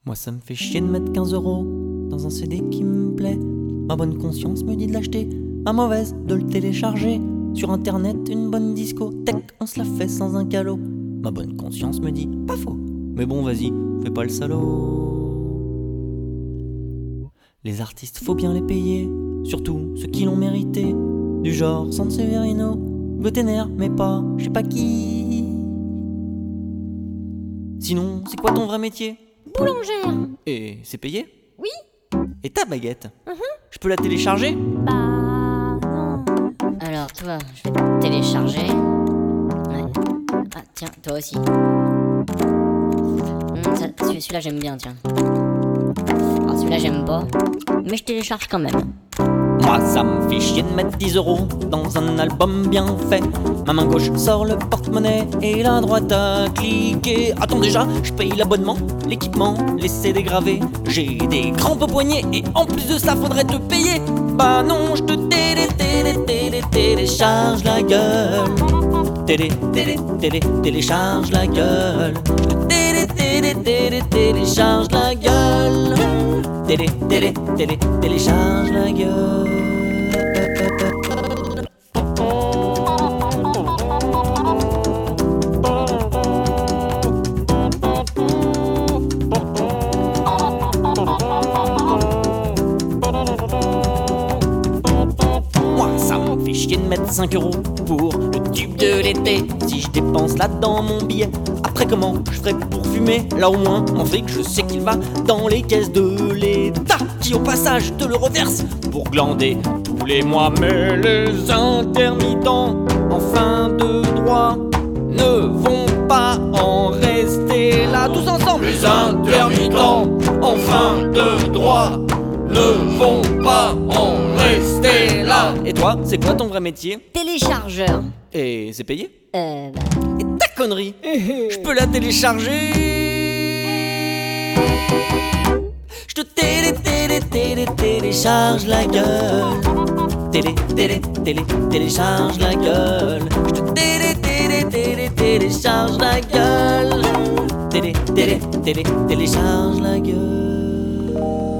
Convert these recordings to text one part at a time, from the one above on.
Moi ça me fait chier de mettre 15 € dans un CD qui me plaît. Ma bonne conscience me dit de l'acheter, ma mauvaise de le télécharger. Sur internet une bonne discothèque, on se la fait sans un calot. Ma bonne conscience me dit pas faux, mais bon vas-y, fais pas le salaud. Les artistes faut bien les payer, surtout ceux qui l'ont mérité. Du genre Sanseverino, Gotener, mais pas je sais pas qui. Sinon c'est quoi ton vrai métier? Boulangère. Et c'est payé? Oui. Et ta baguette? Je peux la télécharger? Bah non. Alors toi, je vais te télécharger. Ouais. Ah tiens, toi aussi. Celui-là j'aime bien, tiens. Alors celui-là j'aime pas, mais je télécharge quand même. Moi ça me fait chier de mettre 10 € dans un album bien fait. Ma main gauche sort le porte-monnaie et la droite a cliqué. Attends déjà, je paye l'abonnement, l'équipement, les CD gravés. J'ai des crampes au poignet et en plus de ça faudrait te payer. Bah non, je te télécharge la gueule. Télécharge la gueule. Je te télécharge la gueule. Télécharge la gueule. Moi ça me fait chier de mettre 5 € pour le tube de l'été. Si je dépense là-dedans mon billet, après comment je ferai pour fumer? Là au moins mon fric je sais qu'il va dans les caisses de l'État, qui au passage te le reverse pour glander tous les mois. Mais les intermittents en fin de droit ne vont pas en rester là. Tous ensemble. Les intermittents en fin de droit ne vont pas en rester là. Et toi, c'est quoi ton vrai métier? Téléchargeur. Et c'est payé? Bah... Et ta connerie, je peux la télécharger. Je te télécharge la gueule. Télécharge la gueule. Je te télécharge la gueule. Télécharge la gueule.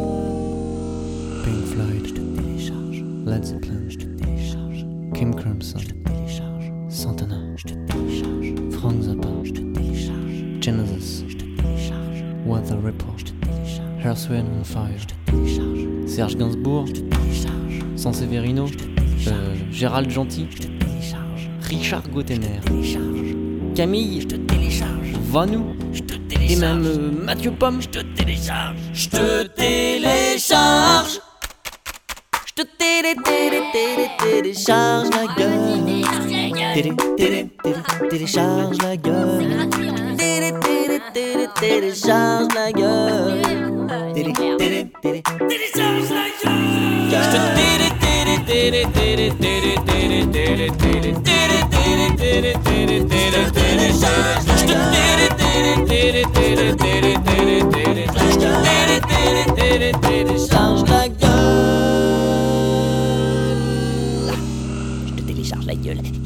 Pink Floyd, je te télécharge. Led Zeppelin, je te télécharge. Kim Crimson, je te télécharge. Santana, je te télécharge. Frank Zappa, je te télécharge. Genesis, je te télécharge. Weather Report, je te télécharge. Earth, Wind and Fire, je te télécharge. Serge Gainsbourg, je te télécharge. Sanseverino, je te télécharge. Gérald Gentil, je te télécharge. Richard Gotener, je te télécharge. Camille, je te télécharge. Vanou, je te télécharge. Et même Mathieu Pomme, je te télécharge. Je te télécharge. Je te télécharge la gueule. Télécharge la gueule. Télécharge la gueule. Télécharge la gueule. Je te télécharge la gueule. Je te télécharge la gueule.